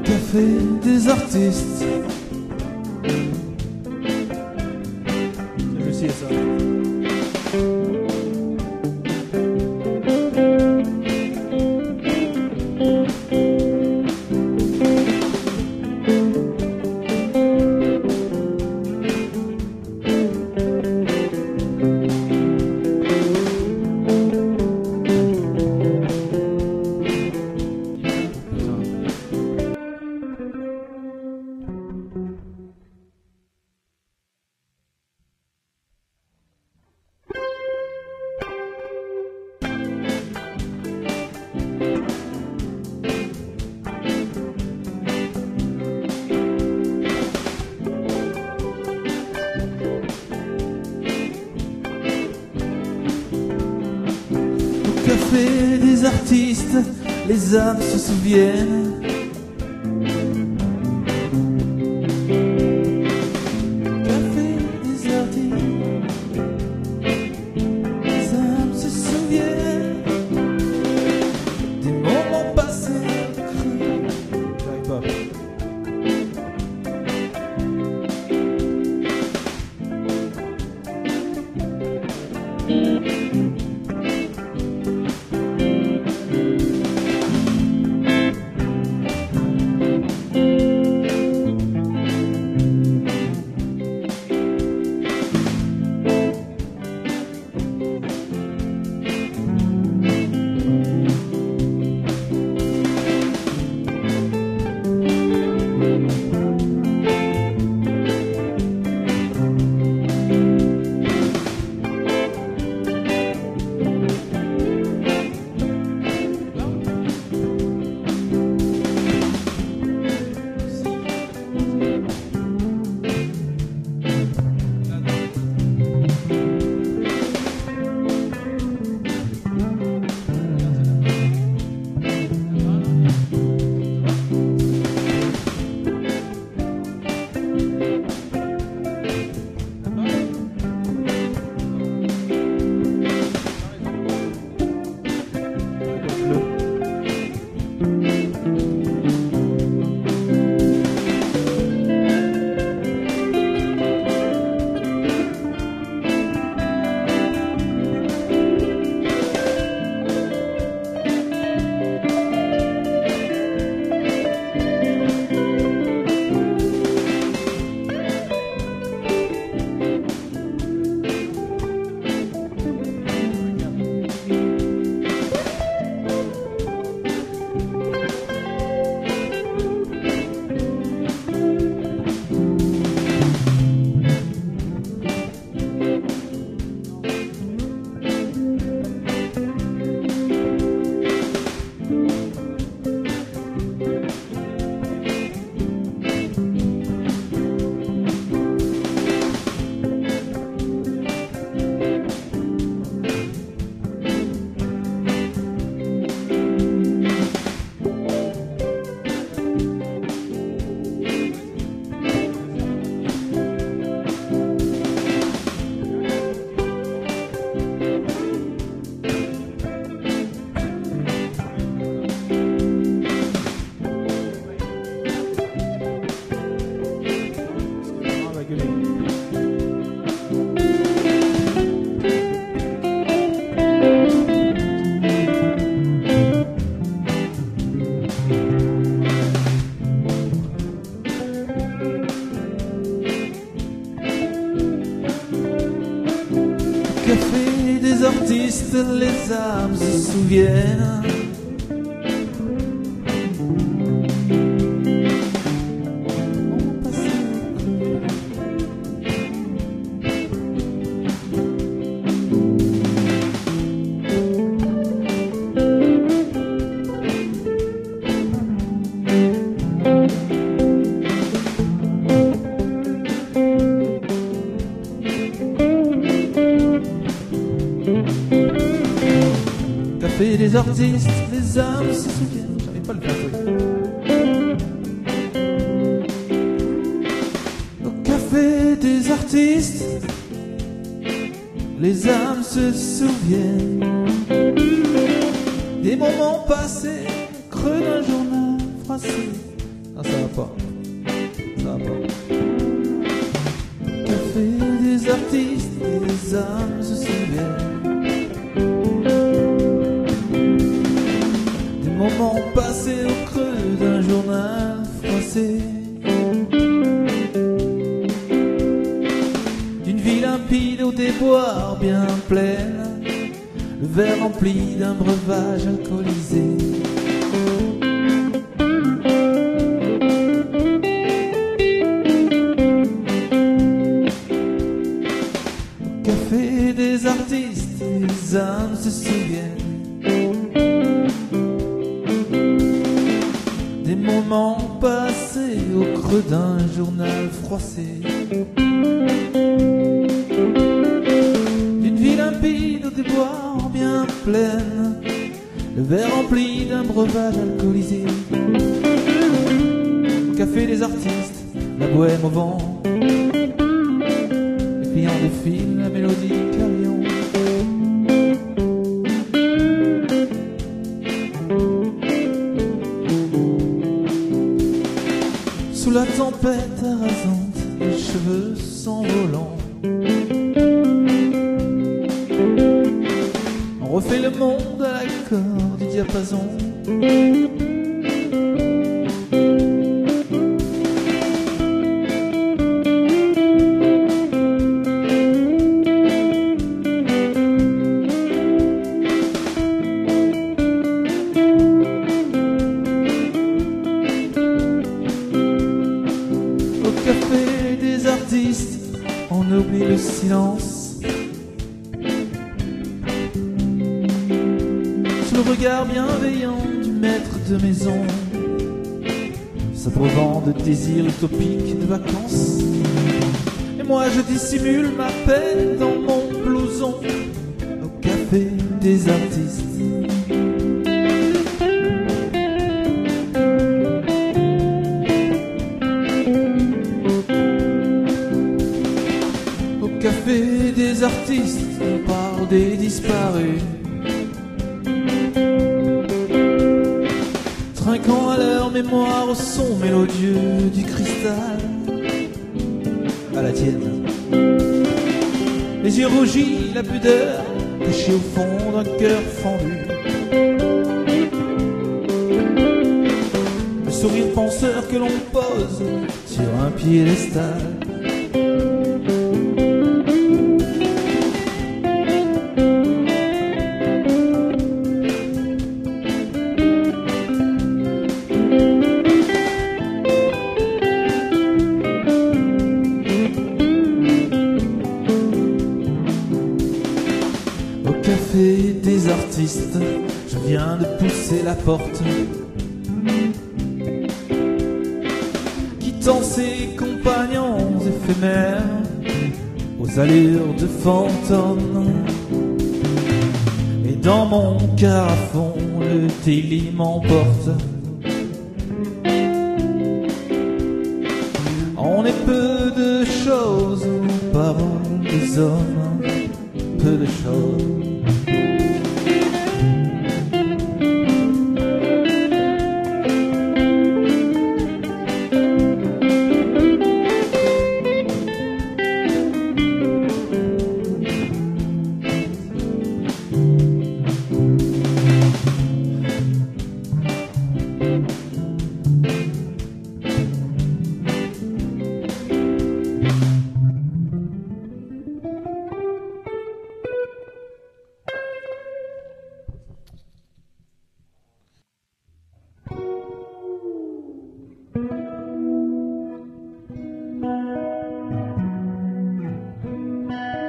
café des artistes. Je sais ça. Café des artistes, les âmes se souviennent. Café des artistes, les âmes se souviennent des moments passés crus. J'arrive pas. Café des artistes, les âmes se souviennent. Café des artistes, les âmes se souviennent. J'arrive pas à le faire. Au café des artistes, les âmes se souviennent des moments passés, creux d'un journal froissé Ah, ça va pas. Ça va pas. Café des artistes, des âmes se souviennent des moments passés au creux d'un journal froissé, d'une vie limpide au déboire bien pleine, le verre rempli d'un breuvage alcoolisé. Au café des artistes, les âmes se souviennent des moments passés au creux d'un journal froissé, d'une vie limpide au déboire bien pleine, le verre rempli d'un breuvage alcoolisé. Au café des artistes, la bohème au vent, les clients défilent, la mélodie carillon. Sous la tempête arasante, les cheveux s'envolant, on refait le monde à l'accord du diapason. Au café des artistes, on oublie le silence, sous le regard bienveillant du maître de maison, s'abreuvant de désirs utopiques de vacances. Et moi je dissimule ma peine dans mon blouson, au café des artistes. Au café des artistes, on parle des disparus, trinquant à leur mémoire au son mélodieux du cristal. À la tienne, les yeux rougis, la pudeur cachée au fond d'un cœur fendu, le sourire penseur que l'on pose sur un piédestal. Au café des artistes, je viens de pousser la porte, quittant ses compagnons éphémères aux allures de fantômes. Et dans mon carafon, le délit m'emporte. On est peu de choses, aux paroles des hommes, peu de choses.